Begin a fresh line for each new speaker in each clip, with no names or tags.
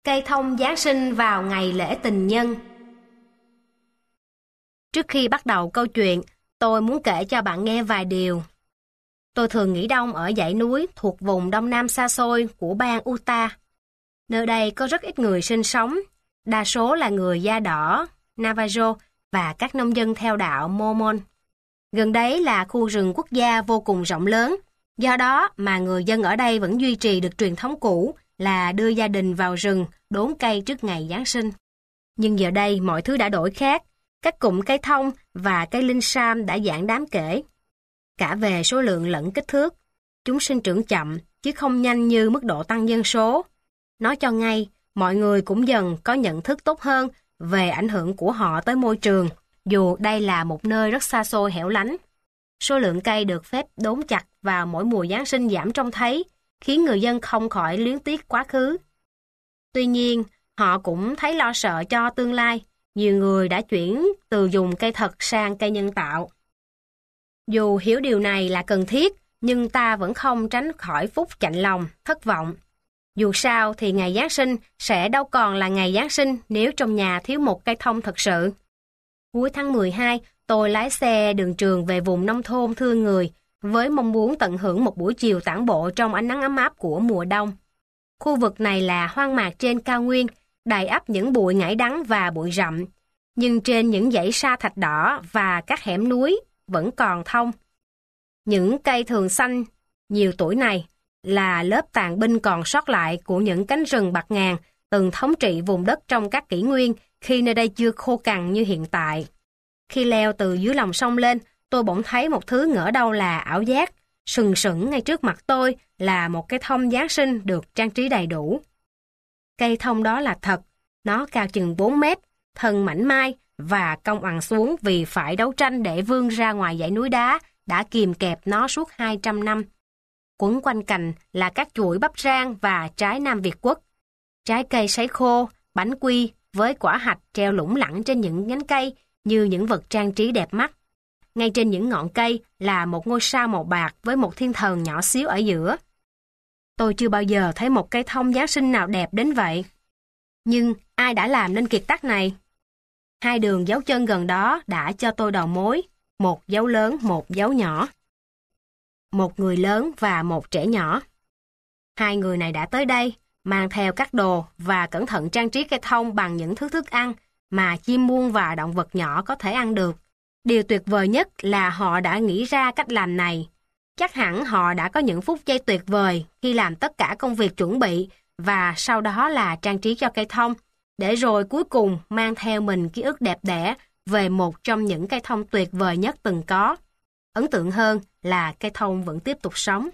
Cây thông Giáng sinh vào ngày lễ tình nhân. Trước khi bắt đầu câu chuyện, tôi muốn kể cho bạn nghe vài điều. Tôi thường nghỉ đông ở dãy núi thuộc vùng đông nam xa xôi của bang Utah. Nơi đây có rất ít người sinh sống, đa số là người da đỏ, Navajo và các nông dân theo đạo Mormon. Gần đấy là khu rừng quốc gia vô cùng rộng lớn, do đó mà người dân ở đây vẫn duy trì được truyền thống cũ là đưa gia đình vào rừng đốn cây trước ngày Giáng sinh. Nhưng giờ đây mọi thứ đã đổi khác, các cụm cây thông và cây linh sam đã giảm đáng kể. Cả về số lượng lẫn kích thước, chúng sinh trưởng chậm chứ không nhanh như mức độ tăng dân số. Nói cho ngay, mọi người cũng dần có nhận thức tốt hơn về ảnh hưởng của họ tới môi trường, dù đây là một nơi rất xa xôi hẻo lánh. Số lượng cây được phép đốn chặt vào mỗi mùa Giáng sinh giảm trông thấy, khiến người dân không khỏi luyến tiếc quá khứ. Tuy nhiên, họ cũng thấy lo sợ cho tương lai. Nhiều người đã chuyển từ dùng cây thật sang cây nhân tạo. Dù hiểu điều này là cần thiết, nhưng ta vẫn không tránh khỏi phút chạnh lòng, thất vọng. Dù sao thì ngày Giáng sinh sẽ đâu còn là ngày Giáng sinh nếu trong nhà thiếu một cây thông thật sự. Cuối tháng 12, tôi lái xe đường trường về vùng nông thôn thương người, với mong muốn tận hưởng một buổi chiều tản bộ trong ánh nắng ấm áp của mùa đông. Khu vực này là hoang mạc trên cao nguyên, đầy ắp những bụi ngải đắng và bụi rậm. Nhưng trên những dãy sa thạch đỏ và các hẻm núi vẫn còn thông. Những cây thường xanh nhiều tuổi này là lớp tàn binh còn sót lại của những cánh rừng bạt ngàn từng thống trị vùng đất trong các kỷ nguyên khi nơi đây chưa khô cằn như hiện tại. Khi leo từ dưới lòng sông lên, tôi bỗng thấy một thứ ngỡ đâu là ảo giác. Sừng sững ngay trước mặt tôi là một cây thông Giáng sinh được trang trí đầy đủ. Cây thông đó là thật, nó cao chừng 4 mét, thân mảnh mai và cong ằn xuống vì phải đấu tranh để vươn ra ngoài dãy núi đá đã kìm kẹp nó suốt 200 năm. Quấn quanh cành là các chuỗi bắp rang và trái Nam Việt Quốc. Trái cây sấy khô, bánh quy với quả hạch treo lủng lẳng trên những nhánh cây như những vật trang trí đẹp mắt. Ngay trên những ngọn cây là một ngôi sao màu bạc với một thiên thần nhỏ xíu ở giữa. Tôi chưa bao giờ thấy một cây thông Giáng sinh nào đẹp đến vậy. Nhưng ai đã làm nên kiệt tác này? 2 đường dấu chân gần đó đã cho tôi đầu mối, một dấu lớn, một dấu nhỏ. Một người lớn và một trẻ nhỏ. 2 người này đã tới đây, mang theo các đồ và cẩn thận trang trí cây thông bằng những thứ thức ăn mà chim muông và động vật nhỏ có thể ăn được. Điều tuyệt vời nhất là họ đã nghĩ ra cách làm này. Chắc hẳn họ đã có những phút giây tuyệt vời khi làm tất cả công việc chuẩn bị và sau đó là trang trí cho cây thông, để rồi cuối cùng mang theo mình ký ức đẹp đẽ về một trong những cây thông tuyệt vời nhất từng có. Ấn tượng hơn là cây thông vẫn tiếp tục sống.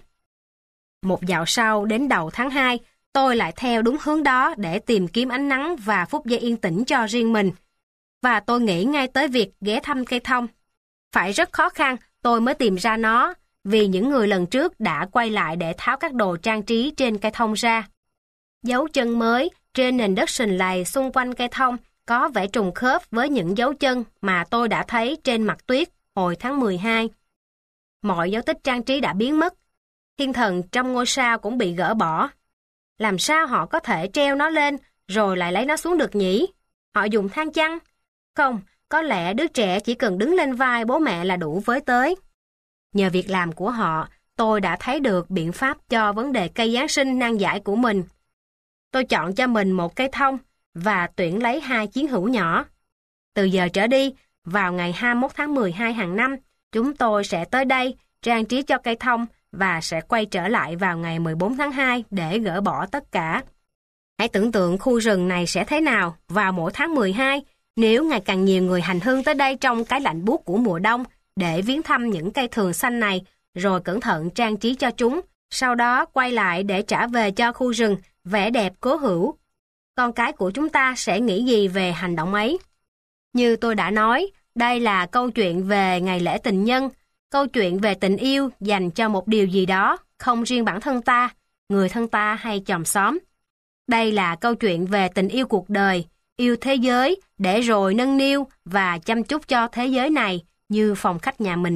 Một dạo sau đến đầu tháng 2, tôi lại theo đúng hướng đó để tìm kiếm ánh nắng và phút giây yên tĩnh cho riêng mình. Và tôi nghĩ ngay tới việc ghé thăm cây thông. Phải rất khó khăn tôi mới tìm ra nó, vì những người lần trước đã quay lại để tháo các đồ trang trí trên cây thông ra. Dấu chân mới trên nền đất sình lầy xung quanh cây thông có vẻ trùng khớp với những dấu chân mà tôi đã thấy trên mặt tuyết hồi tháng 12. Mọi dấu tích trang trí đã biến mất. Thiên thần trong ngôi sao cũng bị gỡ bỏ. Làm sao họ có thể treo nó lên rồi lại lấy nó xuống được nhỉ? Họ dùng thang chăng? Không, có lẽ đứa trẻ chỉ cần đứng lên vai bố mẹ là đủ với tới. Nhờ việc làm của họ, tôi đã thấy được biện pháp cho vấn đề cây Giáng sinh nan giải của mình. Tôi chọn cho mình một cây thông và tuyển lấy 2 chiến hữu nhỏ. Từ giờ trở đi, vào ngày 21 tháng 12 hàng năm, chúng tôi sẽ tới đây trang trí cho cây thông và sẽ quay trở lại vào ngày 14 tháng 2 để gỡ bỏ tất cả. Hãy tưởng tượng khu rừng này sẽ thế nào vào mỗi tháng 12 nếu ngày càng nhiều người hành hương tới đây trong cái lạnh buốt của mùa đông để viếng thăm những cây thường xanh này, rồi cẩn thận trang trí cho chúng, sau đó quay lại để trả về cho khu rừng vẻ đẹp cố hữu. Con cái của chúng ta sẽ nghĩ gì về hành động ấy? Như tôi đã nói, đây là câu chuyện về ngày lễ tình nhân, câu chuyện về tình yêu dành cho một điều gì đó, không riêng bản thân ta, người thân ta hay chòm xóm. Đây là câu chuyện về tình yêu cuộc đời, yêu thế giới để rồi nâng niu và chăm chút cho thế giới này như phòng khách nhà mình.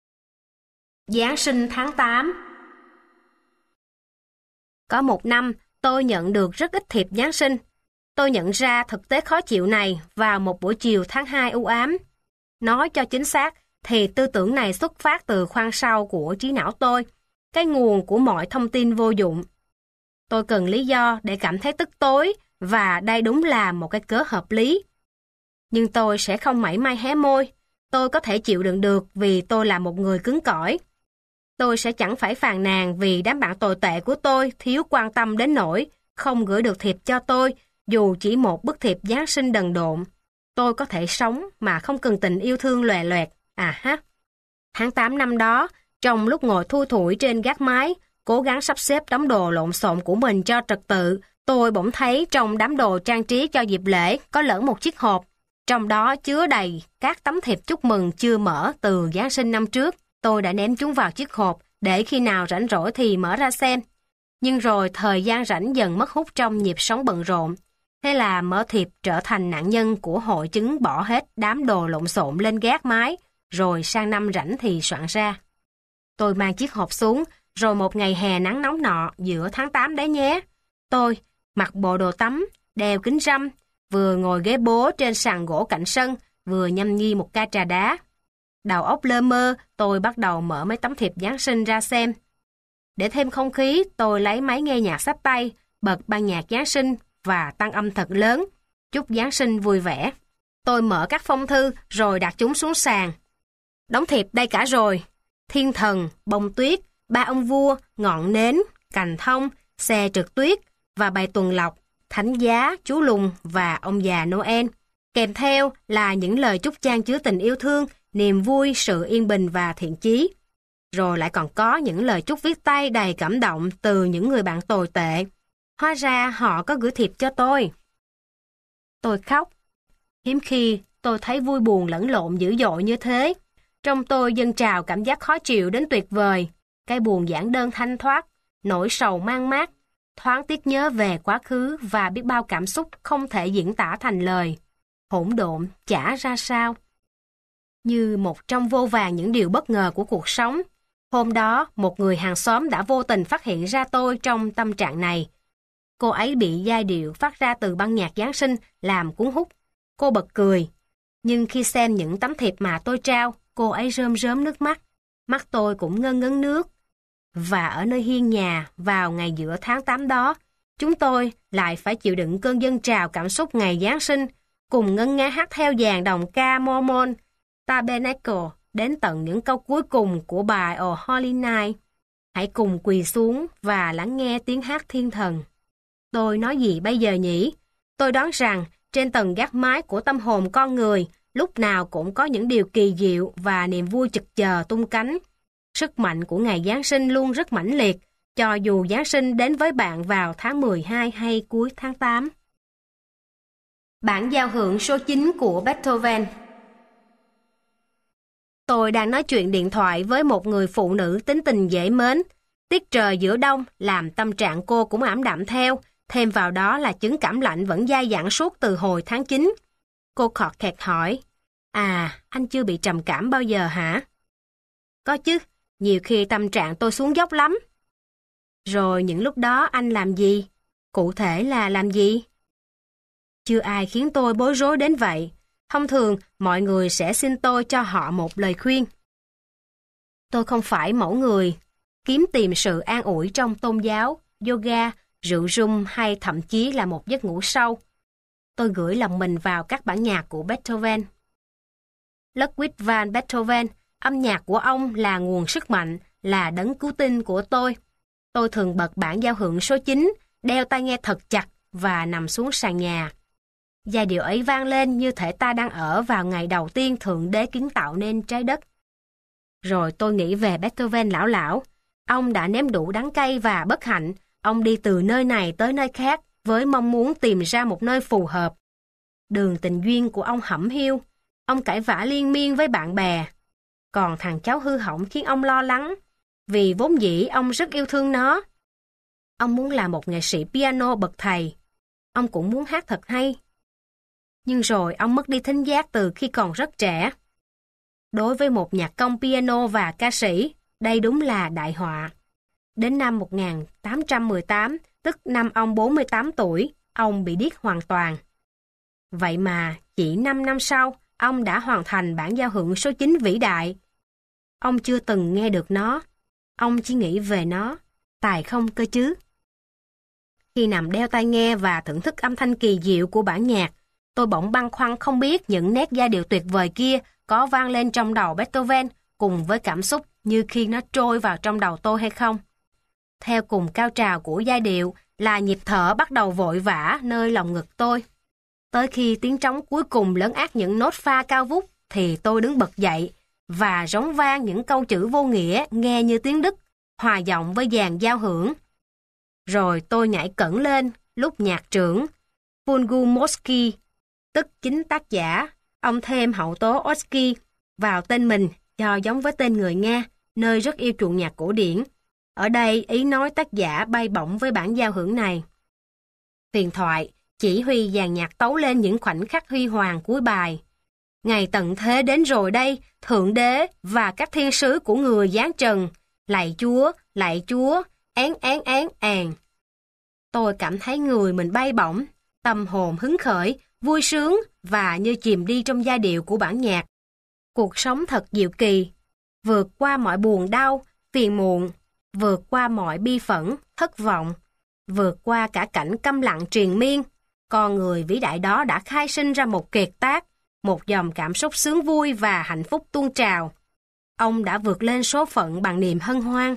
Giáng sinh tháng 8. Có một năm, tôi nhận được rất ít thiệp Giáng sinh. Tôi nhận ra thực tế khó chịu này vào một buổi chiều tháng 2 u ám. Nói cho chính xác thì tư tưởng này xuất phát từ khoang sau của trí não tôi, cái nguồn của mọi thông tin vô dụng. Tôi cần lý do để cảm thấy tức tối và đây đúng là một cái cớ hợp lý. Nhưng tôi sẽ không mảy may hé môi. Tôi có thể chịu đựng được vì tôi là một người cứng cỏi. Tôi sẽ chẳng phải phàn nàn vì đám bạn tồi tệ của tôi thiếu quan tâm đến nỗi không gửi được thiệp cho tôi dù chỉ một bức thiệp Giáng sinh đần độn. Tôi có thể sống mà không cần tình yêu thương lòe loẹt. Tháng 8 năm đó, trong lúc ngồi thui thủi trên gác mái, cố gắng sắp xếp đống đồ lộn xộn của mình cho trật tự, tôi bỗng thấy trong đám đồ trang trí cho dịp lễ có lẫn một chiếc hộp. Trong đó chứa đầy các tấm thiệp chúc mừng chưa mở từ Giáng sinh năm trước. Tôi đã ném chúng vào chiếc hộp để khi nào rảnh rỗi thì mở ra xem. Nhưng rồi thời gian rảnh dần mất hút trong nhịp sống bận rộn. Thế là mở thiệp trở thành nạn nhân của hội chứng bỏ hết đám đồ lộn xộn lên gác mái, rồi sang năm rảnh thì soạn ra. Tôi mang chiếc hộp xuống, rồi một ngày hè nắng nóng nọ giữa tháng 8 đấy nhé. Tôi mặc bộ đồ tắm, đeo kính râm, vừa ngồi ghế bố trên sàn gỗ cạnh sân, vừa nhâm nhi một ca trà đá. Đầu óc lơ mơ, tôi bắt đầu mở mấy tấm thiệp Giáng sinh ra xem. Để thêm không khí, tôi lấy máy nghe nhạc xách tay, bật ban nhạc Giáng sinh và tăng âm thật lớn. Chúc Giáng sinh vui vẻ. Tôi mở các phong thư rồi đặt chúng xuống sàn. Đóng thiệp đây cả rồi. Thiên thần, bông tuyết, ba ông vua, ngọn nến, cành thông, xe trượt tuyết và bài tuần lộc, thánh giá, chú lùn và ông già Noel. Kèm theo là những lời chúc chan chứa tình yêu thương, niềm vui, sự yên bình và thiện chí. Rồi lại còn có những lời chúc viết tay đầy cảm động từ những người bạn tồi tệ. Hóa ra họ có gửi thiệp cho tôi. Tôi khóc. Hiếm khi tôi thấy vui buồn lẫn lộn dữ dội như thế. Trong tôi dâng trào cảm giác khó chịu đến tuyệt vời. Cái buồn giản đơn thanh thoát, nỗi sầu mang mát, thoáng tiếc nhớ về quá khứ và biết bao cảm xúc không thể diễn tả thành lời. Hỗn độn chả ra sao. Như một trong vô vàn những điều bất ngờ của cuộc sống. Hôm đó, một người hàng xóm đã vô tình phát hiện ra tôi trong tâm trạng này. Cô ấy bị giai điệu phát ra từ ban nhạc Giáng sinh làm cuốn hút. Cô bật cười. Nhưng khi xem những tấm thiệp mà tôi trao, cô ấy rơm rớm nước mắt. Mắt tôi cũng ngân ngấn nước. Và ở nơi hiên nhà, vào ngày giữa tháng 8 đó, chúng tôi lại phải chịu đựng cơn dâng trào cảm xúc ngày Giáng sinh, cùng ngân nga hát theo dàn đồng ca Mormon, Tabernacle, đến tận những câu cuối cùng của bài O Holy Night. Hãy cùng quỳ xuống và lắng nghe tiếng hát thiên thần. Tôi nói gì bây giờ nhỉ? Tôi đoán rằng trên tầng gác mái của tâm hồn con người lúc nào cũng có những điều kỳ diệu và niềm vui chực chờ tung cánh. Sức mạnh của ngày Giáng sinh luôn rất mãnh liệt, cho dù Giáng sinh đến với bạn vào tháng 12 hay cuối tháng 8. Bản giao hưởng số 9 của Beethoven. Tôi đang nói chuyện điện thoại với một người phụ nữ tính tình dễ mến. Tiết trời giữa đông làm tâm trạng cô cũng ảm đạm theo, thêm vào đó là chứng cảm lạnh vẫn dai dẳng suốt từ hồi tháng 9. Cô khọt khẹt hỏi, anh chưa bị trầm cảm bao giờ hả? Có chứ, nhiều khi tâm trạng tôi xuống dốc lắm. Rồi những lúc đó anh làm gì? Cụ thể là làm gì? Chưa ai khiến tôi bối rối đến vậy. Thông thường, mọi người sẽ xin tôi cho họ một lời khuyên. Tôi không phải mẫu người kiếm tìm sự an ủi trong tôn giáo, yoga, rượu rum hay thậm chí là một giấc ngủ sâu. Tôi gửi lòng mình vào các bản nhạc của Beethoven. Ludwig van Beethoven, âm nhạc của ông là nguồn sức mạnh, là đấng cứu tinh của tôi. Tôi thường bật bản giao hưởng số 9, đeo tai nghe thật chặt và nằm xuống sàn nhà. Giai điệu ấy vang lên như thể ta đang ở vào ngày đầu tiên Thượng Đế kiến tạo nên trái đất. Rồi tôi nghĩ về Beethoven lão lão. Ông đã nếm đủ đắng cay và bất hạnh. Ông đi từ nơi này tới nơi khác với mong muốn tìm ra một nơi phù hợp. Đường tình duyên của ông hẩm hiu. Ông cãi vã liên miên với bạn bè. Còn thằng cháu hư hỏng khiến ông lo lắng, vì vốn dĩ ông rất yêu thương nó. Ông muốn là một nghệ sĩ piano bậc thầy. Ông cũng muốn hát thật hay. Nhưng rồi ông mất đi thính giác từ khi còn rất trẻ. Đối với một nhạc công piano và ca sĩ, đây đúng là đại họa. Đến năm 1818, tức năm ông 48 tuổi, ông bị điếc hoàn toàn. Vậy mà, chỉ 5 năm sau, ông đã hoàn thành bản giao hưởng số 9 vĩ đại. Ông chưa từng nghe được nó. Ông chỉ nghĩ về nó. Tài không cơ chứ? Khi nằm đeo tai nghe và thưởng thức âm thanh kỳ diệu của bản nhạc, tôi bỗng băn khoăn không biết những nét giai điệu tuyệt vời kia có vang lên trong đầu Beethoven cùng với cảm xúc như khi nó trôi vào trong đầu tôi hay không. Theo cùng cao trào của giai điệu là nhịp thở bắt đầu vội vã nơi lòng ngực tôi. Tới khi tiếng trống cuối cùng lấn át những nốt pha cao vút thì tôi đứng bật dậy và rống vang những câu chữ vô nghĩa nghe như tiếng Đức, hòa giọng với dàn giao hưởng. Rồi tôi nhảy cẫng lên lúc nhạc trưởng Fulgumoski, tức chính tác giả, ông thêm hậu tố Oski vào tên mình cho giống với tên người Nga, nơi rất yêu chuộng nhạc cổ điển. Ở đây ý nói tác giả bay bổng với bản giao hưởng này. Huyền thoại, chỉ huy dàn nhạc tấu lên những khoảnh khắc huy hoàng cuối bài. Ngày tận thế đến rồi đây, Thượng Đế và các thiên sứ của người giáng trần. Lạy Chúa, án àn. Tôi cảm thấy người mình bay bổng, tâm hồn hứng khởi, vui sướng và như chìm đi trong giai điệu của bản nhạc. Cuộc sống thật diệu kỳ, vượt qua mọi buồn đau, phiền muộn, vượt qua mọi bi phẫn, thất vọng, vượt qua cả cảnh câm lặng triền miên. Con người vĩ đại đó đã khai sinh ra một kiệt tác, một dòng cảm xúc sướng vui và hạnh phúc tuôn trào. Ông đã vượt lên số phận bằng niềm hân hoan.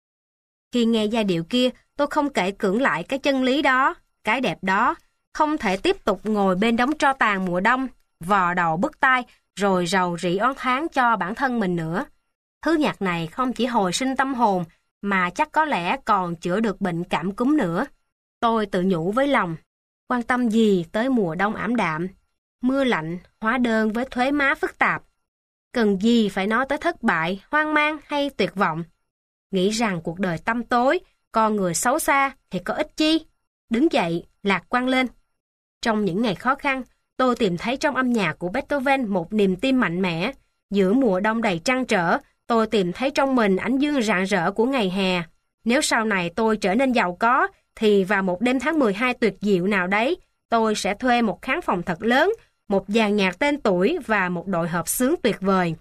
Khi nghe giai điệu kia, tôi không kể cưỡng lại cái chân lý đó, cái đẹp đó, không thể tiếp tục ngồi bên đống tro tàn mùa đông, vò đầu bứt tai, rồi rầu rĩ oán thán cho bản thân mình nữa. Thứ nhạc này không chỉ hồi sinh tâm hồn, mà chắc có lẽ còn chữa được bệnh cảm cúm nữa. Tôi tự nhủ với lòng, quan tâm gì tới mùa đông ảm đạm, mưa lạnh, hóa đơn với thuế má phức tạp. Cần gì phải nói tới thất bại, hoang mang hay tuyệt vọng. Nghĩ rằng cuộc đời tăm tối, con người xấu xa thì có ích chi. Đứng dậy, lạc quan lên. Trong những ngày khó khăn, tôi tìm thấy trong âm nhạc của Beethoven một niềm tin mạnh mẽ. Giữa mùa đông đầy trăn trở, tôi tìm thấy trong mình ánh dương rạng rỡ của ngày hè. Nếu sau này tôi trở nên giàu có, thì vào một đêm tháng 12 tuyệt diệu nào đấy, tôi sẽ thuê một khán phòng thật lớn, một dàn nhạc tên tuổi và một đội hợp xướng tuyệt vời.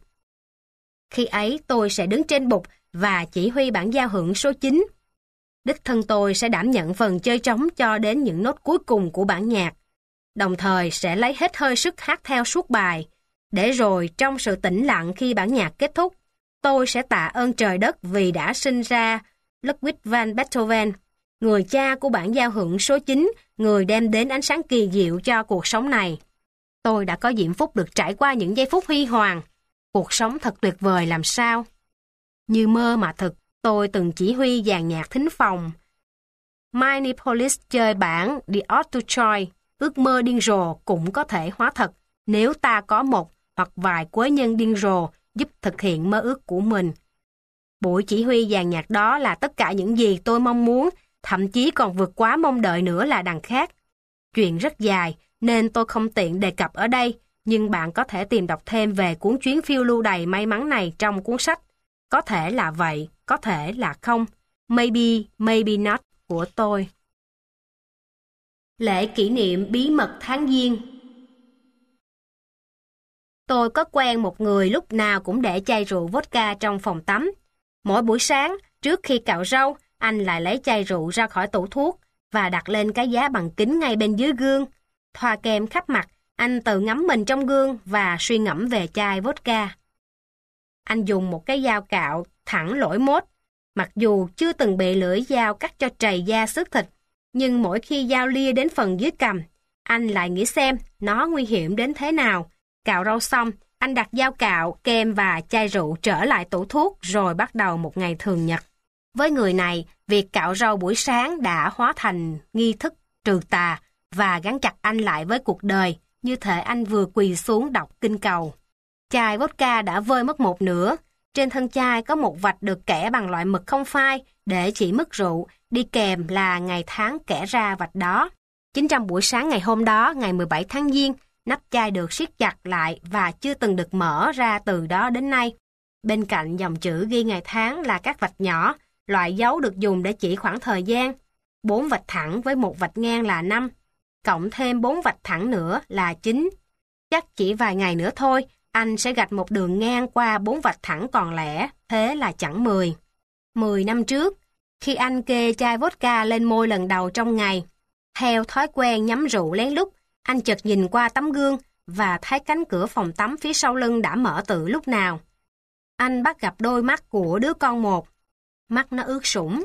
Khi ấy tôi sẽ đứng trên bục và chỉ huy bản giao hưởng số 9. Đích thân tôi sẽ đảm nhận phần chơi trống cho đến những nốt cuối cùng của bản nhạc, đồng thời sẽ lấy hết hơi sức hát theo suốt bài, để rồi trong sự tĩnh lặng khi bản nhạc kết thúc, tôi sẽ tạ ơn trời đất vì đã sinh ra Ludwig van Beethoven, người cha của bản giao hưởng số 9, người đem đến ánh sáng kỳ diệu cho cuộc sống này. Tôi đã có diễm phúc được trải qua những giây phút huy hoàng. Cuộc sống thật tuyệt vời làm sao. Như mơ mà thực, tôi từng chỉ huy dàn nhạc thính phòng Minneapolis chơi bản The Ode to Joy. Ước mơ điên rồ cũng có thể hóa thật nếu ta có một hoặc vài quế nhân điên rồ giúp thực hiện mơ ước của mình. Buổi chỉ huy dàn nhạc đó là tất cả những gì tôi mong muốn, thậm chí còn vượt quá mong đợi nữa là đằng khác. Chuyện rất dài nên tôi không tiện đề cập ở đây, nhưng bạn có thể tìm đọc thêm về cuốn chuyến phiêu lưu đầy may mắn này trong cuốn sách. Có thể là vậy, có thể là không. Maybe, maybe not của tôi. Lễ kỷ niệm bí mật tháng Giêng. Tôi có quen một người lúc nào cũng để chai rượu vodka trong phòng tắm. Mỗi buổi sáng, trước khi cạo râu, anh lại lấy chai rượu ra khỏi tủ thuốc và đặt lên cái giá bằng kính ngay bên dưới gương. Thoa kem khắp mặt, anh tự ngắm mình trong gương và suy ngẫm về chai vodka. Anh dùng một cái dao cạo thẳng lỗi mốt. Mặc dù chưa từng bị lưỡi dao cắt cho trầy da xước thịt, nhưng mỗi khi dao lia đến phần dưới cằm, anh lại nghĩ xem nó nguy hiểm đến thế nào. Cạo râu xong, anh đặt dao cạo, kem và chai rượu trở lại tủ thuốc rồi bắt đầu một ngày thường nhật. Với người này, việc cạo râu buổi sáng đã hóa thành nghi thức trừ tà và gắn chặt anh lại với cuộc đời, như thể anh vừa quỳ xuống đọc kinh cầu. Chai vodka đã vơi mất một nửa. Trên thân chai có một vạch được kẻ bằng loại mực không phai để chỉ mức rượu, đi kèm là ngày tháng kẻ ra vạch đó. Chính trong buổi sáng ngày hôm đó, ngày 17 tháng Giêng, nắp chai được siết chặt lại và chưa từng được mở ra từ đó đến nay. Bên cạnh dòng chữ ghi ngày tháng là các vạch nhỏ, loại dấu được dùng để chỉ khoảng thời gian. 4 vạch thẳng với một vạch ngang là 5, cộng thêm 4 vạch thẳng nữa là 9. Chắc chỉ vài ngày nữa thôi, anh sẽ gạch một đường ngang qua 4 vạch thẳng còn lẻ, thế là chẳng 10. 10 năm trước, khi anh kê chai vodka lên môi lần đầu trong ngày, theo thói quen nhắm rượu lén lút, anh chợt nhìn qua tấm gương và thấy cánh cửa phòng tắm phía sau lưng đã mở từ lúc nào. Anh bắt gặp đôi mắt của đứa con một. Mắt nó ướt sũng.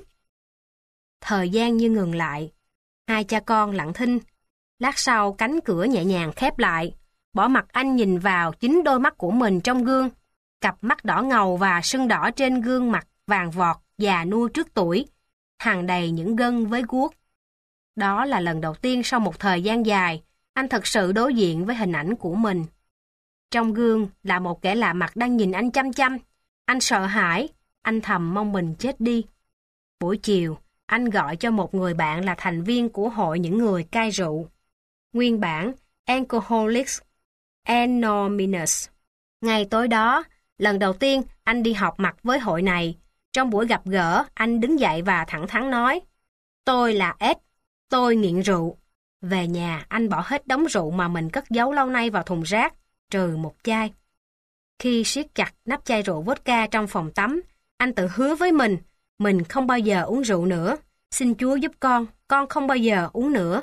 Thời gian như ngừng lại. Hai cha con lặng thinh. Lát sau cánh cửa nhẹ nhàng khép lại. Bỏ mặc anh nhìn vào chính đôi mắt của mình trong gương. Cặp mắt đỏ ngầu và sưng đỏ trên gương mặt vàng vọt, già nua trước tuổi, hằn đầy những gân với guốc. Đó là lần đầu tiên sau một thời gian dài, anh thật sự đối diện với hình ảnh của mình. Trong gương là một kẻ lạ mặt đang nhìn anh chăm chăm. Anh sợ hãi, anh thầm mong mình chết đi. Buổi chiều, anh gọi cho một người bạn là thành viên của hội những người cai rượu. Nguyên bản Alcoholics Anonymous. Ngày tối đó, lần đầu tiên anh đi họp mặt với hội này. Trong buổi gặp gỡ, anh đứng dậy và thẳng thắn nói: "Tôi là Ed, tôi nghiện rượu." Về nhà, anh bỏ hết đống rượu mà mình cất giấu lâu nay vào thùng rác, trừ một chai. Khi siết chặt nắp chai rượu vodka trong phòng tắm, anh tự hứa với mình không bao giờ uống rượu nữa. Xin Chúa giúp con không bao giờ uống nữa.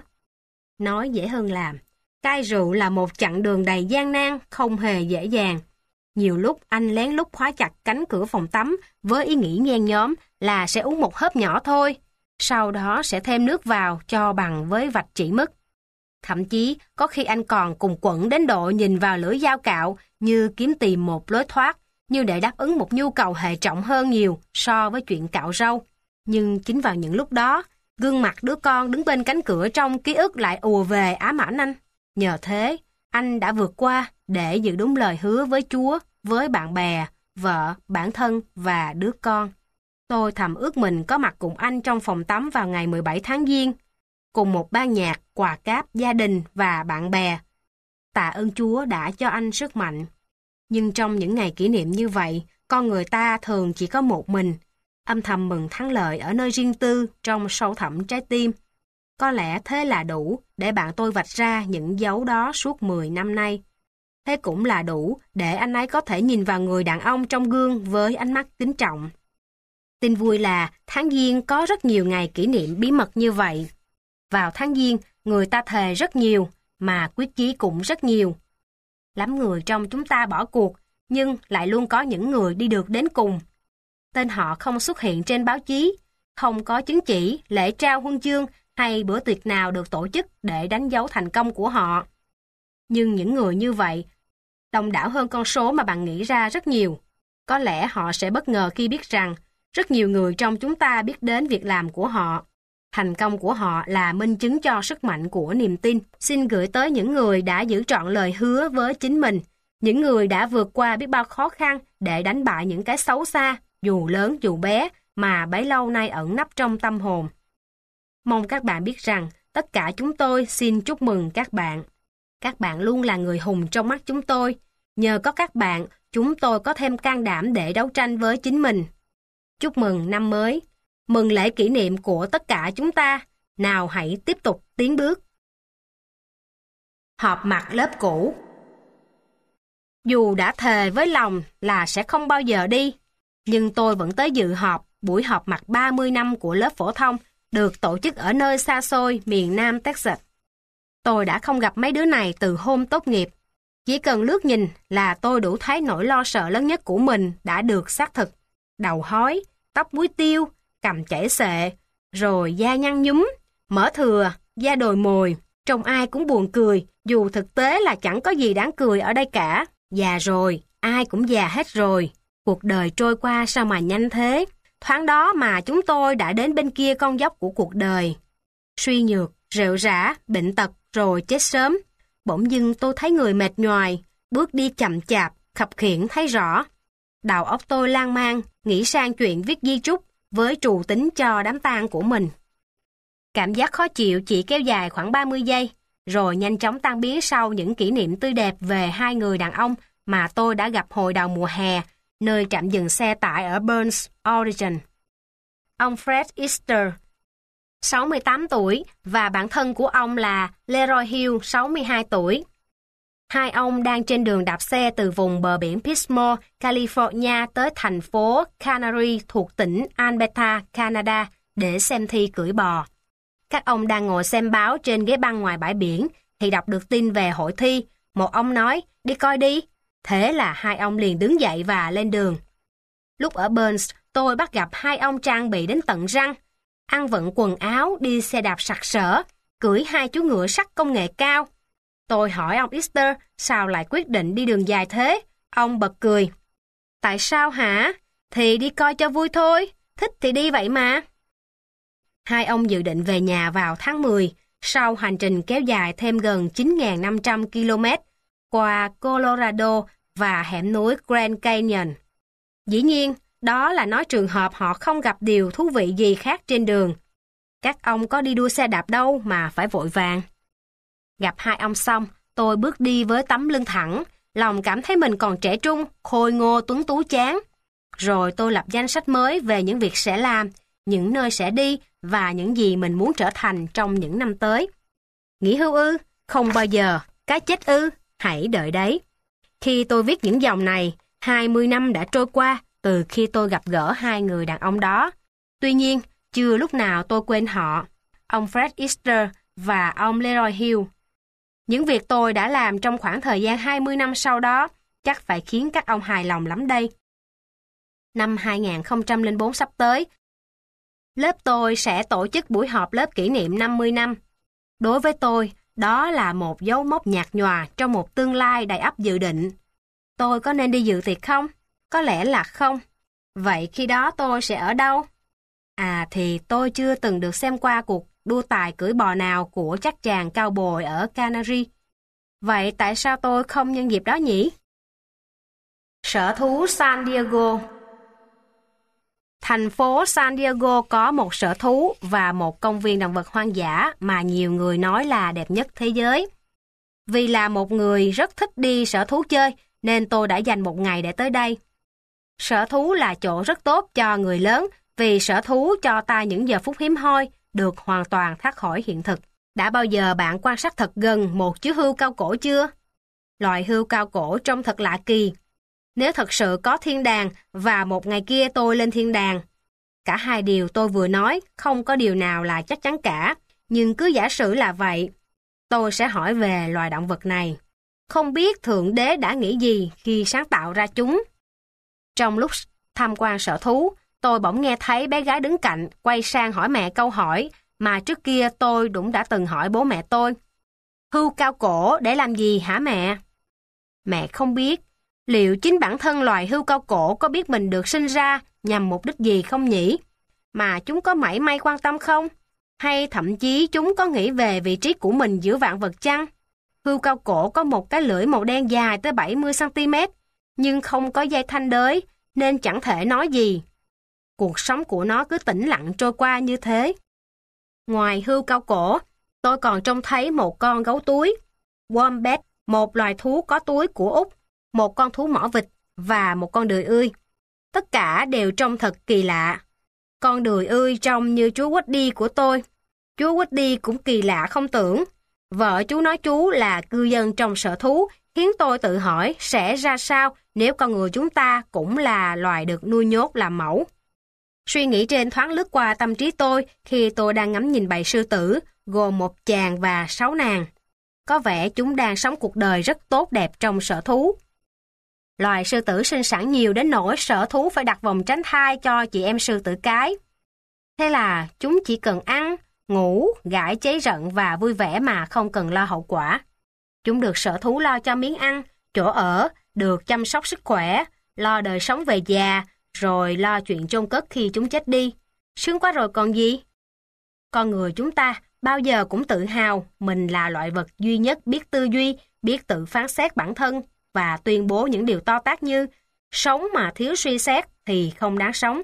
Nói dễ hơn làm. Cai rượu là một chặng đường đầy gian nan, không hề dễ dàng. Nhiều lúc anh lén lút khóa chặt cánh cửa phòng tắm với ý nghĩ nhen nhóm là sẽ uống một hớp nhỏ thôi, sau đó sẽ thêm nước vào cho bằng với vạch chỉ mức. Thậm chí có khi anh còn cùng quẫn đến độ nhìn vào lưỡi dao cạo như kiếm tìm một lối thoát, như để đáp ứng một nhu cầu hệ trọng hơn nhiều so với chuyện cạo râu. Nhưng chính vào những lúc đó, gương mặt đứa con đứng bên cánh cửa trong ký ức lại ùa về ám ảnh anh. Nhờ thế, anh đã vượt qua để giữ đúng lời hứa với Chúa, với bạn bè, vợ, bản thân và đứa con. Tôi thầm ước mình có mặt cùng anh trong phòng tắm vào ngày 17 tháng Giêng, cùng một ban nhạc, quà cáp, gia đình và bạn bè. Tạ ơn Chúa đã cho anh sức mạnh. Nhưng trong những ngày kỷ niệm như vậy, con người ta thường chỉ có một mình, âm thầm mừng thắng lợi ở nơi riêng tư trong sâu thẳm trái tim. Có lẽ thế là đủ để bạn tôi vạch ra những dấu đó suốt 10 năm nay. Thế cũng là đủ để anh ấy có thể nhìn vào người đàn ông trong gương với ánh mắt kính trọng. Tin vui là tháng Giêng có rất nhiều ngày kỷ niệm bí mật như vậy. Vào tháng Giêng, người ta thề rất nhiều, mà quyết chí cũng rất nhiều. Lắm người trong chúng ta bỏ cuộc, nhưng lại luôn có những người đi được đến cùng. Tên họ không xuất hiện trên báo chí, không có chứng chỉ, lễ trao huân chương hay bữa tiệc nào được tổ chức để đánh dấu thành công của họ. Nhưng những người như vậy, đông đảo hơn con số mà bạn nghĩ ra rất nhiều. Có lẽ họ sẽ bất ngờ khi biết rằng rất nhiều người trong chúng ta biết đến việc làm của họ. Thành công của họ là minh chứng cho sức mạnh của niềm tin. Xin gửi tới những người đã giữ trọn lời hứa với chính mình, những người đã vượt qua biết bao khó khăn để đánh bại những cái xấu xa, dù lớn dù bé, mà bấy lâu nay ẩn nấp trong tâm hồn. Mong các bạn biết rằng tất cả chúng tôi xin chúc mừng các bạn. Các bạn luôn là người hùng trong mắt chúng tôi. Nhờ có các bạn, chúng tôi có thêm can đảm để đấu tranh với chính mình. Chúc mừng năm mới. Mừng lễ kỷ niệm của tất cả chúng ta. Nào hãy tiếp tục tiến bước. Họp mặt lớp cũ. Dù đã thề với lòng là sẽ không bao giờ đi, nhưng tôi vẫn tới dự buổi họp mặt 30 năm của lớp phổ thông được tổ chức ở nơi xa xôi miền Nam Texas. Tôi đã không gặp mấy đứa này từ hôm tốt nghiệp. Chỉ cần lướt nhìn là tôi đủ thấy nỗi lo sợ lớn nhất của mình đã được xác thực. Đầu hói, tóc búi tiêu, cằm chảy xệ, rồi da nhăn nhúm, mỡ thừa, da đồi mồi. Trông ai cũng buồn cười, dù thực tế là chẳng có gì đáng cười ở đây cả. Già rồi, ai cũng già hết rồi. Cuộc đời trôi qua sao mà nhanh thế. Thoáng đó mà chúng tôi đã đến bên kia con dốc của cuộc đời. Suy nhược, rệu rã, bệnh tật, rồi chết sớm. Bỗng dưng tôi thấy người mệt nhoài, bước đi chậm chạp, khập khiễng thấy rõ. Đầu óc tôi lan man, nghĩ sang chuyện viết di chúc với trù tính cho đám tang của mình. Cảm giác khó chịu chỉ kéo dài khoảng 30 giây, rồi nhanh chóng tan biến sau những kỷ niệm tươi đẹp về hai người đàn ông mà tôi đã gặp hồi đầu mùa hè, nơi trạm dừng xe tải ở Burns, Oregon. Ông Fred Easter, 68 tuổi, và bạn thân của ông là Leroy Hill, 62 tuổi. Hai ông đang trên đường đạp xe từ vùng bờ biển Pismore, California tới thành phố Canary thuộc tỉnh Alberta, Canada để xem thi cưỡi bò. Các ông đang ngồi xem báo trên ghế băng ngoài bãi biển thì đọc được tin về hội thi. Một ông nói, đi coi đi. Thế là hai ông liền đứng dậy và lên đường. Lúc ở Burns, tôi bắt gặp hai ông trang bị đến tận răng, ăn vận quần áo, đi xe đạp sặc sỡ, cưỡi hai chú ngựa sắt công nghệ cao. Tôi hỏi ông Easter sao lại quyết định đi đường dài thế? Ông bật cười. Tại sao hả? Thì đi coi cho vui thôi, thích thì đi vậy mà. Hai ông dự định về nhà vào tháng 10, sau hành trình kéo dài thêm gần 9.500 km qua Colorado và hẻm núi Grand Canyon. Dĩ nhiên, đó là nói trường hợp họ không gặp điều thú vị gì khác trên đường. Các ông có đi đua xe đạp đâu mà phải vội vàng. Gặp hai ông xong, tôi bước đi với tấm lưng thẳng, lòng cảm thấy mình còn trẻ trung, khôi ngô tuấn tú chán. Rồi tôi lập danh sách mới về những việc sẽ làm, những nơi sẽ đi và những gì mình muốn trở thành trong những năm tới. Nghỉ hưu ư? Không bao giờ. Cái chết ư? Hãy đợi đấy. Khi tôi viết những dòng này, 20 năm đã trôi qua từ khi tôi gặp gỡ hai người đàn ông đó. Tuy nhiên, chưa lúc nào tôi quên họ, ông Fred Easter và ông Leroy Hill. Những việc tôi đã làm trong khoảng thời gian 20 năm sau đó chắc phải khiến các ông hài lòng lắm đây. Năm 2004 sắp tới, lớp tôi sẽ tổ chức buổi họp lớp kỷ niệm 50 năm. Đối với tôi, đó là một dấu mốc nhạt nhòa trong một tương lai đầy ắp dự định. Tôi có nên đi dự tiệc không? Có lẽ là không. Vậy khi đó tôi sẽ ở đâu? Thì tôi chưa từng được xem qua cuộc đua tài cưỡi bò nào của chắc chàng cao bồi ở Canary. Vậy tại sao tôi không nhân dịp đó nhỉ? Sở thú San Diego. Thành phố San Diego có một sở thú và một công viên động vật hoang dã mà nhiều người nói là đẹp nhất thế giới. Vì là một người rất thích đi sở thú chơi, nên tôi đã dành một ngày để tới đây. Sở thú là chỗ rất tốt cho người lớn, vì sở thú cho ta những giờ phút hiếm hoi, được hoàn toàn thoát khỏi hiện thực. Đã bao giờ bạn quan sát thật gần một chú hươu cao cổ chưa? Loài hươu cao cổ trông thật lạ kỳ. Nếu thật sự có thiên đàng và một ngày kia tôi lên thiên đàng, cả hai điều tôi vừa nói không có điều nào là chắc chắn cả, nhưng cứ giả sử là vậy, tôi sẽ hỏi về loài động vật này. Không biết Thượng Đế đã nghĩ gì khi sáng tạo ra chúng. Trong lúc tham quan sở thú, tôi bỗng nghe thấy bé gái đứng cạnh quay sang hỏi mẹ câu hỏi mà trước kia tôi cũng đã từng hỏi bố mẹ tôi. Hươu cao cổ để làm gì hả mẹ? Mẹ không biết. Liệu chính bản thân loài hươu cao cổ có biết mình được sinh ra nhằm mục đích gì không nhỉ? Mà chúng có mảy may quan tâm không? Hay thậm chí chúng có nghĩ về vị trí của mình giữa vạn vật chăng? Hươu cao cổ có một cái lưỡi màu đen dài tới 70 cm, nhưng không có dây thanh đới, nên chẳng thể nói gì. Cuộc sống của nó cứ tĩnh lặng trôi qua như thế. Ngoài hươu cao cổ, tôi còn trông thấy một con gấu túi, wombat, một loài thú có túi của Úc, một con thú mỏ vịt và một con đười ươi. Tất cả đều trông thật kỳ lạ. Con đười ươi trông như chú Woody của tôi. Chú Woody cũng kỳ lạ không tưởng. Vợ chú nói chú là cư dân trong sở thú, khiến tôi tự hỏi sẽ ra sao nếu con người chúng ta cũng là loài được nuôi nhốt làm mẫu. Suy nghĩ trên thoáng lướt qua tâm trí tôi khi tôi đang ngắm nhìn bầy sư tử, gồm một chàng và 6 nàng. Có vẻ chúng đang sống cuộc đời rất tốt đẹp trong sở thú. Loài sư tử sinh sản nhiều đến nỗi sở thú phải đặt vòng tránh thai cho chị em sư tử cái. Thế là chúng chỉ cần ăn, ngủ, gãi cháy rận và vui vẻ mà không cần lo hậu quả. Chúng được sở thú lo cho miếng ăn, chỗ ở, được chăm sóc sức khỏe, lo đời sống về già, rồi lo chuyện chôn cất khi chúng chết đi. Sướng quá rồi còn gì? Con người chúng ta bao giờ cũng tự hào mình là loại vật duy nhất biết tư duy, biết tự phán xét bản thân và tuyên bố những điều to tát như sống mà thiếu suy xét thì không đáng sống.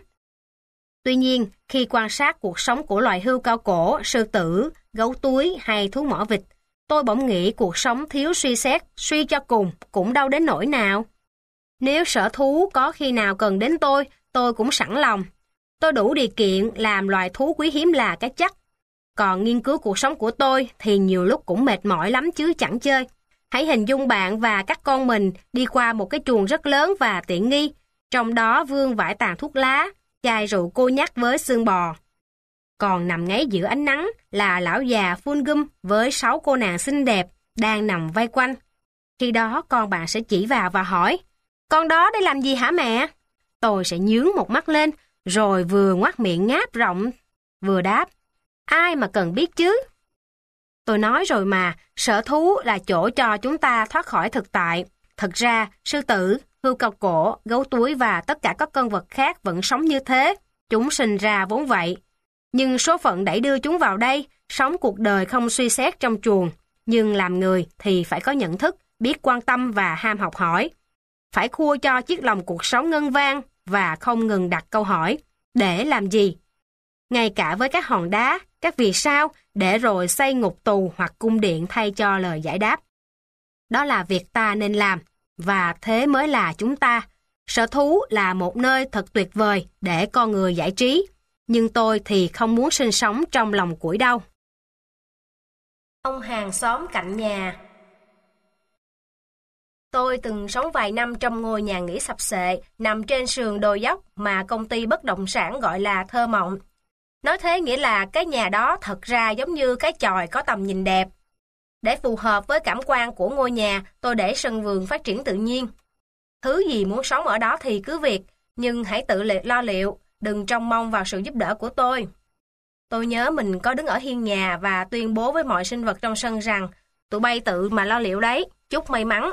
Tuy nhiên, khi quan sát cuộc sống của loài hươu cao cổ, sư tử, gấu túi hay thú mỏ vịt, tôi bỗng nghĩ cuộc sống thiếu suy xét, suy cho cùng cũng đâu đến nỗi nào. Nếu sở thú có khi nào cần đến tôi cũng sẵn lòng. Tôi đủ điều kiện làm loài thú quý hiếm là cái chắc. Còn nghiên cứu cuộc sống của tôi thì nhiều lúc cũng mệt mỏi lắm chứ chẳng chơi. Hãy hình dung bạn và các con mình đi qua một cái chuồng rất lớn và tiện nghi, trong đó vương vãi tàn thuốc lá, chai rượu cô nhắc với xương bò. Còn nằm ngay giữa ánh nắng là lão già Fulgum với 6 cô nàng xinh đẹp đang nằm vây quanh. Khi đó con bạn sẽ chỉ vào và hỏi, con đó để làm gì hả mẹ? Tôi sẽ nhướng một mắt lên, rồi vừa ngoác miệng ngáp rộng, vừa đáp, ai mà cần biết chứ? Tôi nói rồi mà, sở thú là chỗ cho chúng ta thoát khỏi thực tại. Thật ra, sư tử, hươu cao cổ, gấu túi và tất cả các con vật khác vẫn sống như thế. Chúng sinh ra vốn vậy. Nhưng số phận đẩy đưa chúng vào đây, sống cuộc đời không suy xét trong chuồng. Nhưng làm người thì phải có nhận thức, biết quan tâm và ham học hỏi. Phải khua cho chiếc lòng cuộc sống ngân vang và không ngừng đặt câu hỏi. Để làm gì? Ngay cả với các hòn đá, các vì sao, để rồi xây ngục tù hoặc cung điện thay cho lời giải đáp. Đó là việc ta nên làm, và thế mới là chúng ta. Sở thú là một nơi thật tuyệt vời để con người giải trí, nhưng tôi thì không muốn sinh sống trong lòng củi đâu. Ông hàng xóm cạnh nhà. Tôi từng sống vài năm trong ngôi nhà nghỉ sập xệ nằm trên sườn đồi dốc mà công ty bất động sản gọi là thơ mộng. Nói thế nghĩa là cái nhà đó thật ra giống như cái chòi có tầm nhìn đẹp. Để phù hợp với cảm quan của ngôi nhà, tôi để sân vườn phát triển tự nhiên. Thứ gì muốn sống ở đó thì cứ việc, nhưng hãy tự lo liệu, đừng trông mong vào sự giúp đỡ của tôi. Tôi nhớ mình có đứng ở hiên nhà và tuyên bố với mọi sinh vật trong sân rằng tụi bay tự mà lo liệu đấy, chúc may mắn.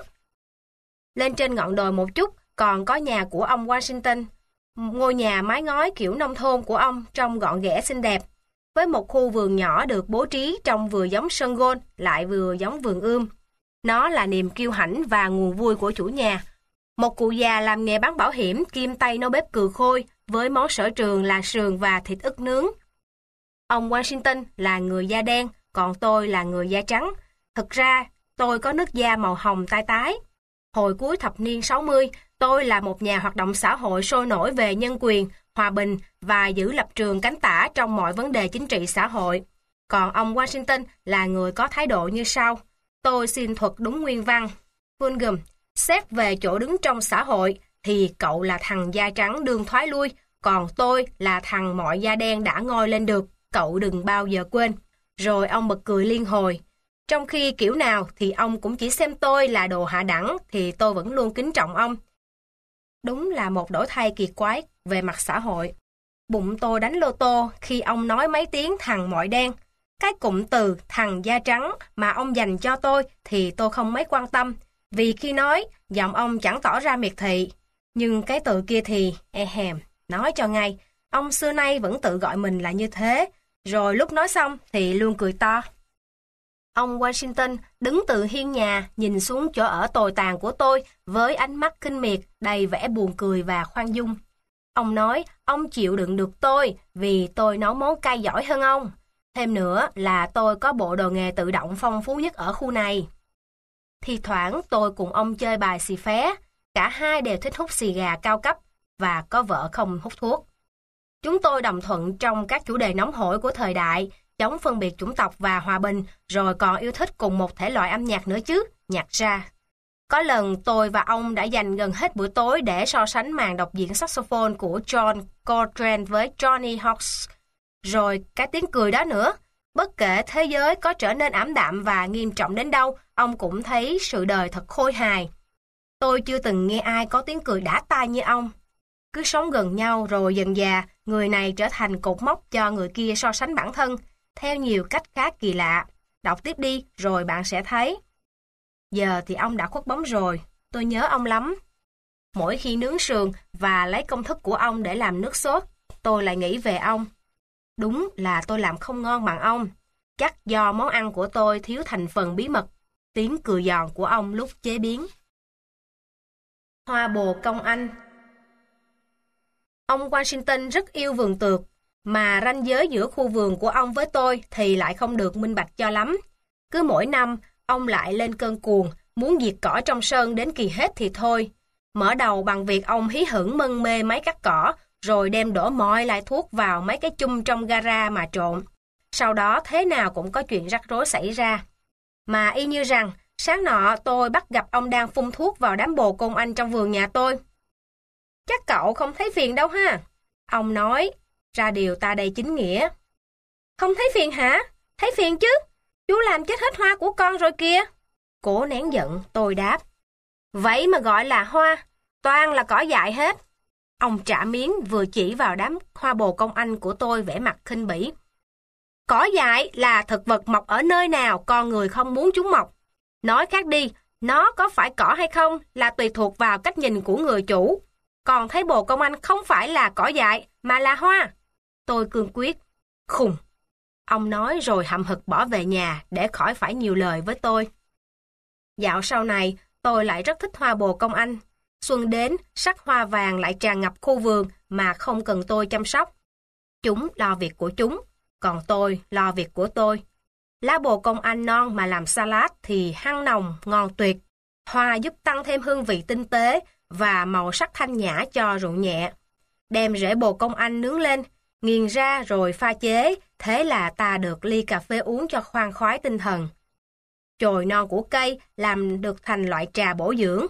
Lên trên ngọn đồi một chút, còn có nhà của ông Washington. Ngôi nhà mái ngói kiểu nông thôn của ông trông gọn ghẽ xinh đẹp, với một khu vườn nhỏ được bố trí trông vừa giống sân golf lại vừa giống vườn ươm. Nó là niềm kiêu hãnh và nguồn vui của chủ nhà. Một cụ già làm nghề bán bảo hiểm kiêm tay nấu bếp cừ khôi với món sở trường là sườn và thịt ức nướng. Ông Washington là người da đen, còn tôi là người da trắng. Thực ra, tôi có nước da màu hồng tai tái. Hồi cuối thập niên 60, tôi là một nhà hoạt động xã hội sôi nổi về nhân quyền, hòa bình và giữ lập trường cánh tả trong mọi vấn đề chính trị xã hội. Còn ông Washington là người có thái độ như sau. Tôi xin thuật đúng nguyên văn. Fulghum, xét về chỗ đứng trong xã hội thì cậu là thằng da trắng đương thoái lui, còn tôi là thằng mọi da đen đã ngoi lên được, cậu đừng bao giờ quên. Rồi ông bật cười liên hồi. Trong khi kiểu nào thì ông cũng chỉ xem tôi là đồ hạ đẳng thì tôi vẫn luôn kính trọng ông. Đúng là một đổi thay kỳ quái về mặt xã hội. Bụng tôi đánh lô tô khi ông nói mấy tiếng thằng mọi đen. Cái cụm từ thằng da trắng mà ông dành cho tôi thì tôi không mấy quan tâm, vì khi nói, giọng ông chẳng tỏ ra miệt thị. Nhưng cái từ kia thì, nói cho ngay, ông xưa nay vẫn tự gọi mình là như thế, rồi lúc nói xong thì luôn cười to. Ông Washington đứng từ hiên nhà nhìn xuống chỗ ở tồi tàn của tôi với ánh mắt khinh miệt đầy vẻ buồn cười và khoan dung. Ông nói ông chịu đựng được tôi vì tôi nấu món cay giỏi hơn ông. Thêm nữa là tôi có bộ đồ nghề tự động phong phú nhất ở khu này. Thì thoảng tôi cùng ông chơi bài xì phé, cả hai đều thích hút xì gà cao cấp và có vợ không hút thuốc. Chúng tôi đồng thuận trong các chủ đề nóng hổi của thời đại, chống phân biệt chủng tộc và hòa bình, rồi còn yêu thích cùng một thể loại âm nhạc nữa chứ, nhạc jazz. Có lần tôi và ông đã dành gần hết buổi tối để so sánh màn đọc diễn saxophone của John Coltrane với Johnny Hawks. Rồi cái tiếng cười đó nữa. Bất kể thế giới có trở nên ảm đạm và nghiêm trọng đến đâu, ông cũng thấy sự đời thật khôi hài. Tôi chưa từng nghe ai có tiếng cười đã tai như ông. Cứ sống gần nhau rồi dần dà, người này trở thành cột mốc cho người kia so sánh bản thân, theo nhiều cách khá kỳ lạ. Đọc tiếp đi, rồi bạn sẽ thấy. Giờ thì ông đã khuất bóng rồi, tôi nhớ ông lắm. Mỗi khi nướng sườn và lấy công thức của ông để làm nước sốt, tôi lại nghĩ về ông. Đúng là tôi làm không ngon bằng ông. Chắc do món ăn của tôi thiếu thành phần bí mật, tiếng cười giòn của ông lúc chế biến. Hoa bồ công anh. Ông Washington rất yêu vườn tược, mà ranh giới giữa khu vườn của ông với tôi thì lại không được minh bạch cho lắm. Cứ mỗi năm, ông lại lên cơn cuồng, muốn diệt cỏ trong sân đến kỳ hết thì thôi. Mở đầu bằng việc ông hí hửng mân mê máy cắt cỏ, rồi đem đổ mọi loại thuốc vào mấy cái chum trong gara mà trộn. sau đó thế nào cũng có chuyện rắc rối xảy ra. Mà y như rằng, sáng nọ tôi bắt gặp ông đang phun thuốc vào đám bồ công anh trong vườn nhà tôi. Chắc cậu không thấy phiền đâu ha? Ông nói, ra điều ta đây chính nghĩa. Không thấy phiền hả? Thấy phiền chứ. Chú làm chết hết hoa của con rồi kìa. Cố nén giận, tôi đáp. Vậy mà gọi là hoa, toàn là cỏ dại hết. Ông trả miếng vừa chỉ vào đám hoa bồ công anh của tôi vẻ mặt khinh bỉ. Cỏ dại là thực vật mọc ở nơi nào con người không muốn chúng mọc. Nói khác đi, nó có phải cỏ hay không là tùy thuộc vào cách nhìn của người chủ. Còn thấy bồ công anh không phải là cỏ dại mà là hoa. Tôi cương quyết. Khùng. Ông nói rồi hậm hực bỏ về nhà để khỏi phải nhiều lời với tôi. Dạo sau này, tôi lại rất thích hoa bồ công anh. Xuân đến, sắc hoa vàng lại tràn ngập khu vườn mà không cần tôi chăm sóc. Chúng lo việc của chúng, còn tôi lo việc của tôi. Lá bồ công anh non mà làm salad thì hăng nồng, ngon tuyệt. Hoa giúp tăng thêm hương vị tinh tế và màu sắc thanh nhã cho rượu nhẹ. Đem rễ bồ công anh nướng lên, nghiền ra rồi pha chế, thế là ta được ly cà phê uống cho khoan khoái tinh thần. Chồi non của cây làm được thành loại trà bổ dưỡng.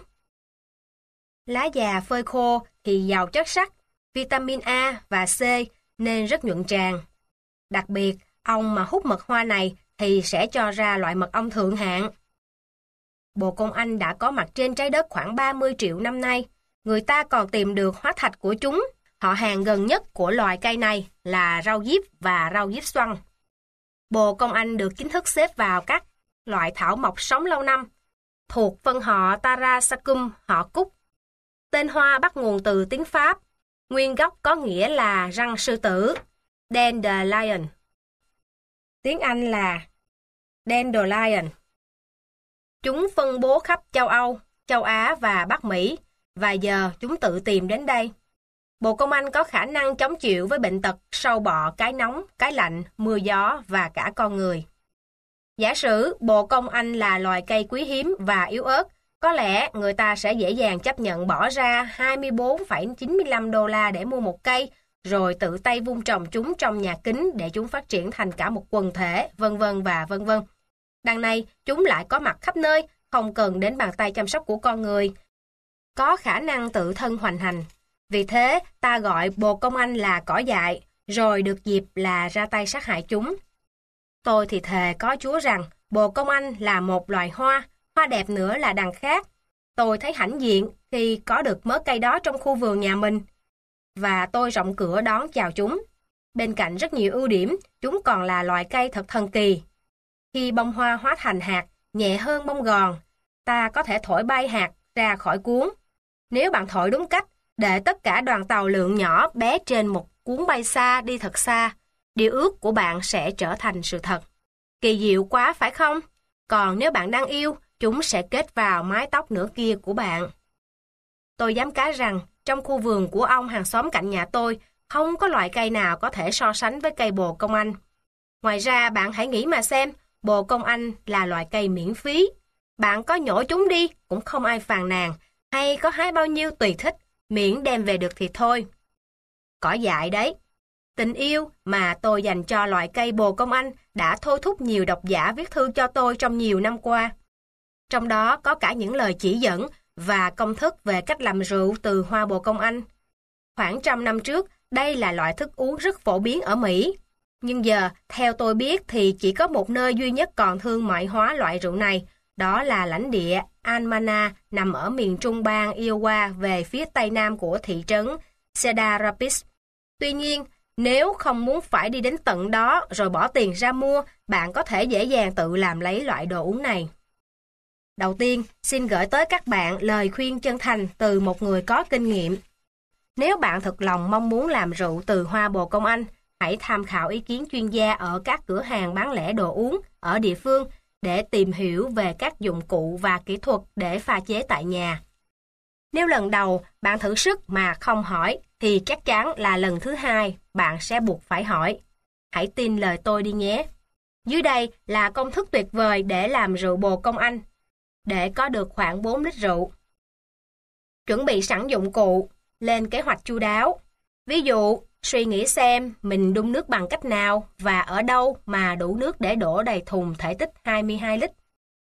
Lá già phơi khô thì giàu chất sắt, vitamin A và C nên rất nhuận tràng. Đặc biệt, ong mà hút mật hoa này thì sẽ cho ra loại mật ong thượng hạng. Bồ công anh đã có mặt trên trái đất khoảng 30 triệu năm nay. Người ta còn tìm được hóa thạch của chúng. Họ hàng gần nhất của loài cây này là rau diếp và rau diếp xoăn. Bồ công anh được chính thức xếp vào các loại thảo mộc sống lâu năm, thuộc phân họ Tarasacum họ cúc. Tên hoa bắt nguồn từ tiếng Pháp, nguyên gốc có nghĩa là răng sư tử, dandelion. Tiếng Anh là dandelion. Chúng phân bố khắp châu Âu, châu Á và Bắc Mỹ, và giờ chúng tự tìm đến đây. Bồ công anh có khả năng chống chịu với bệnh tật, sâu bọ, cái nóng, cái lạnh, mưa gió và cả con người. Giả sử bồ công anh là loài cây quý hiếm và yếu ớt, có lẽ người ta sẽ dễ dàng chấp nhận bỏ ra 24,95 đô la để mua một cây, rồi tự tay vun trồng chúng trong nhà kính để chúng phát triển thành cả một quần thể, vân vân và vân vân. Đằng này, chúng lại có mặt khắp nơi, không cần đến bàn tay chăm sóc của con người. Có khả năng tự thân hoành hành. Vì thế, ta gọi bồ công anh là cỏ dại, rồi được dịp là ra tay sát hại chúng. Tôi thì thề có Chúa rằng bồ công anh là một loài hoa, hoa đẹp nữa là đằng khác. Tôi thấy hãnh diện khi có được mớ cây đó trong khu vườn nhà mình. Và tôi rộng cửa đón chào chúng. Bên cạnh rất nhiều ưu điểm, chúng còn là loài cây thật thần kỳ. Khi bông hoa hóa thành hạt, nhẹ hơn bông gòn, ta có thể thổi bay hạt ra khỏi cuốn. Nếu bạn thổi đúng cách, để tất cả đoàn tàu lượng nhỏ bé trên một cuốn bay xa đi thật xa, điều ước của bạn sẽ trở thành sự thật. Kỳ diệu quá phải không? Còn nếu bạn đang yêu, chúng sẽ kết vào mái tóc nửa kia của bạn. Tôi dám cá rằng, trong khu vườn của ông hàng xóm cạnh nhà tôi, không có loại cây nào có thể so sánh với cây bồ công anh. Ngoài ra, bạn hãy nghĩ mà xem, bồ công anh là loại cây miễn phí. Bạn có nhổ chúng đi, cũng không ai phàn nàn, hay có hái bao nhiêu tùy thích, miễn đem về được thì thôi. Cỏ dại đấy. Tình yêu mà tôi dành cho loại cây bồ công anh đã thôi thúc nhiều độc giả viết thư cho tôi trong nhiều năm qua. Trong đó có cả những lời chỉ dẫn và công thức về cách làm rượu từ hoa bồ công anh. Khoảng 100 năm trước, đây là loại thức uống rất phổ biến ở Mỹ. Nhưng giờ, theo tôi biết thì chỉ có một nơi duy nhất còn thương mại hóa loại rượu này, đó là lãnh địa Almana nằm ở miền trung bang Iowa về phía tây nam của thị trấn Cedar Rapids. Tuy nhiên, nếu không muốn phải đi đến tận đó rồi bỏ tiền ra mua, bạn có thể dễ dàng tự làm lấy loại đồ uống này. Đầu tiên, xin gửi tới các bạn lời khuyên chân thành từ một người có kinh nghiệm. Nếu bạn thực lòng mong muốn làm rượu từ hoa bồ công anh, hãy tham khảo ý kiến chuyên gia ở các cửa hàng bán lẻ đồ uống ở địa phương để tìm hiểu về các dụng cụ và kỹ thuật để pha chế tại nhà. Nếu lần đầu bạn thử sức mà không hỏi, thì chắc chắn là lần thứ hai bạn sẽ buộc phải hỏi. Hãy tin lời tôi đi nhé. Dưới đây là công thức tuyệt vời để làm rượu bồ công anh, để có được khoảng 4 lít rượu. Chuẩn bị sẵn dụng cụ, lên kế hoạch chu đáo. Ví dụ, Suy nghĩ xem mình đun nước bằng cách nào và ở đâu mà đủ nước để đổ đầy thùng thể tích 22 lít.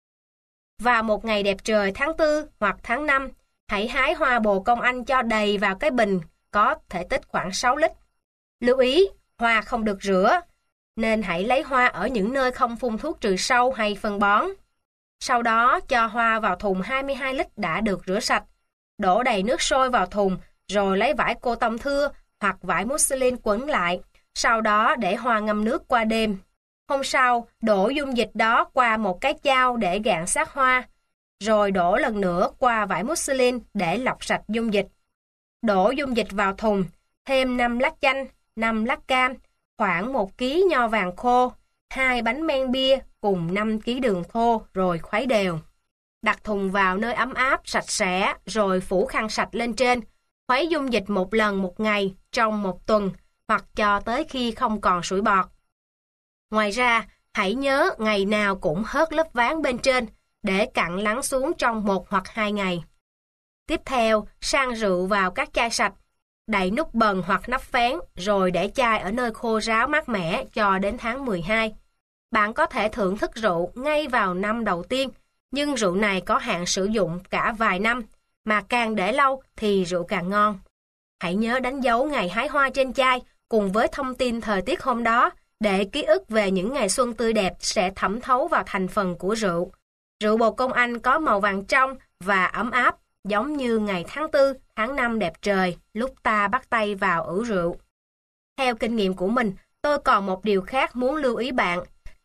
Vào một ngày đẹp trời tháng 4 hoặc tháng 5, hãy hái hoa bồ công anh cho đầy vào cái bình có thể tích khoảng 6 lít. Lưu ý, hoa không được rửa, nên hãy lấy hoa ở những nơi không phun thuốc trừ sâu hay phân bón. Sau đó cho hoa vào thùng 22 lít đã được rửa sạch, đổ đầy nước sôi vào thùng, rồi lấy vải cô tông thưa hoặc vải muslin quấn lại, sau đó để hoa ngâm nước qua đêm. Hôm sau, đổ dung dịch đó qua một cái chao để gạn xác hoa, rồi đổ lần nữa qua vải muslin để lọc sạch dung dịch. Đổ dung dịch vào thùng, thêm 5 lát chanh, 5 lát cam, khoảng 1 kg nho vàng khô, 2 bánh men bia cùng 5 kg đường thô rồi khuấy đều. Đặt thùng vào nơi ấm áp, sạch sẽ rồi phủ khăn sạch lên trên. Khuấy dung dịch một lần một ngày trong 1 tuần hoặc cho tới khi không còn sủi bọt. Ngoài ra, hãy nhớ ngày nào cũng hớt lớp ván bên trên để cặn lắng xuống trong 1 hoặc 2 ngày. Tiếp theo, sang rượu vào các chai sạch, đậy nút bần hoặc nắp phén rồi để chai ở nơi khô ráo mát mẻ cho đến tháng 12. Bạn có thể thưởng thức rượu ngay vào năm đầu tiên, nhưng rượu này có hạn sử dụng cả vài năm, mà càng để lâu thì rượu càng ngon. Hãy nhớ đánh dấu ngày hái hoa trên chai cùng với thông tin thời tiết hôm đó để ký ức về những ngày xuân tươi đẹp sẽ thẩm thấu vào thành phần của rượu. Rượu bồ công anh có màu vàng trong và ấm áp, giống như ngày tháng 4, tháng 5 đẹp trời lúc ta bắt tay vào ủ rượu. Theo kinh nghiệm của mình, tôi còn một điều khác muốn lưu ý bạn.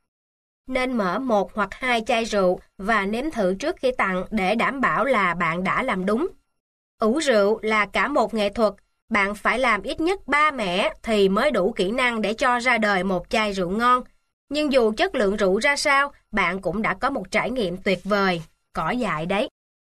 Nên mở 1 hoặc 2 chai rượu và nếm thử trước khi tặng để đảm bảo là bạn đã làm đúng. Ủ rượu là cả một nghệ thuật, bạn phải làm ít nhất 3 mẻ thì mới đủ kỹ năng để cho ra đời một chai rượu ngon. Nhưng dù chất lượng rượu ra sao, bạn cũng đã có một trải nghiệm tuyệt vời, cỏ dại đấy.